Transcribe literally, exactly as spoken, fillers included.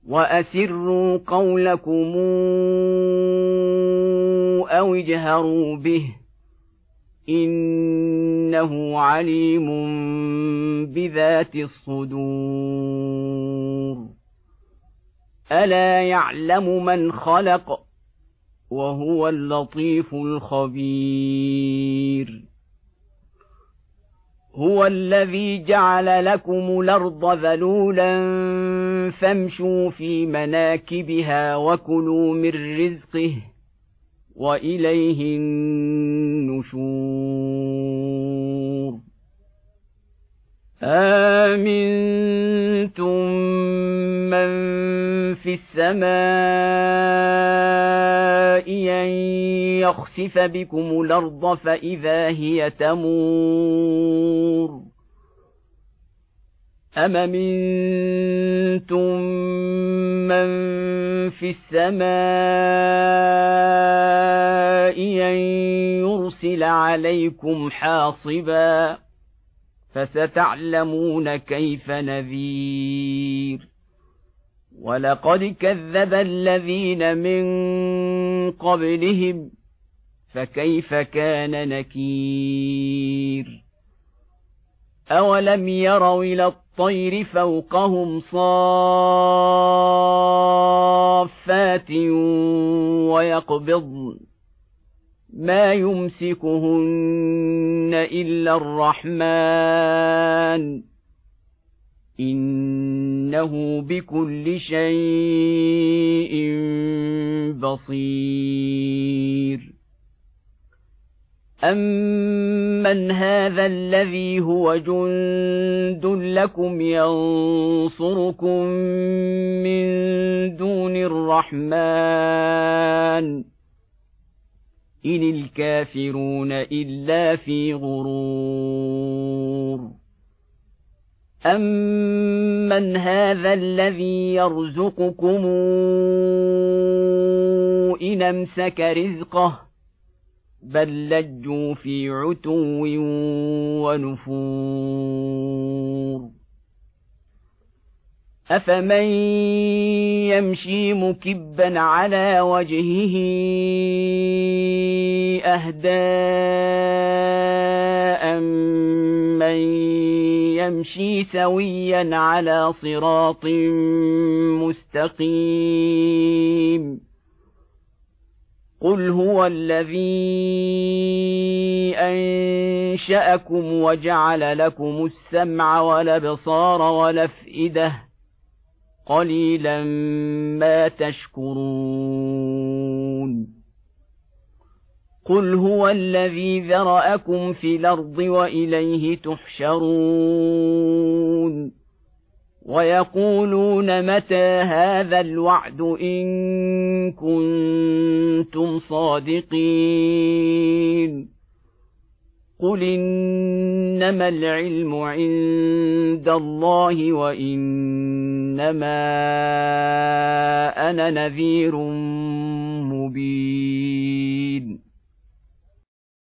وأسروا قولكم أو اجهروا به إنه عليم بذات الصدور ألا يعلم من خلق وهو اللطيف الخبير هو الذي جعل لكم الأرض ذلولا فامشوا في مناكبها وكلوا من رزقه وإليه النشور آمنتم من في السماء أن يخسف بكم الأرض فإذا هي تمور أم أمنتم من في السماء أن يرسل عليكم حاصبا فستعلمون كيف نذير ولقد كذب الذين من قبلهم فكيف كان نكير أولم يروا إلى الطير فوقهم صافات ويقبضن ما يمسكهن إلا الرحمن إنه بكل شيء بصير أمن هذا الذي هو جند لكم ينصركم من دون الرحمن إن الكافرون إلا في غرور أمن هذا الذي يرزقكم إن أمسك رزقه بل لجوا في عتو ونفور أفمن يمشي مكبا على وجهه أهدى أمن يمشي سويا على صراط مستقيم قل هو الذي أنشأكم وجعل لكم السمع والأبصار والأفئدة قليلا ما تشكرون قل هو الذي ذرأكم في الأرض وإليه تحشرون ويقولون متى هذا الوعد إن كنتم صادقين قل إنما العلم عند الله وإنما أنا نذير مبين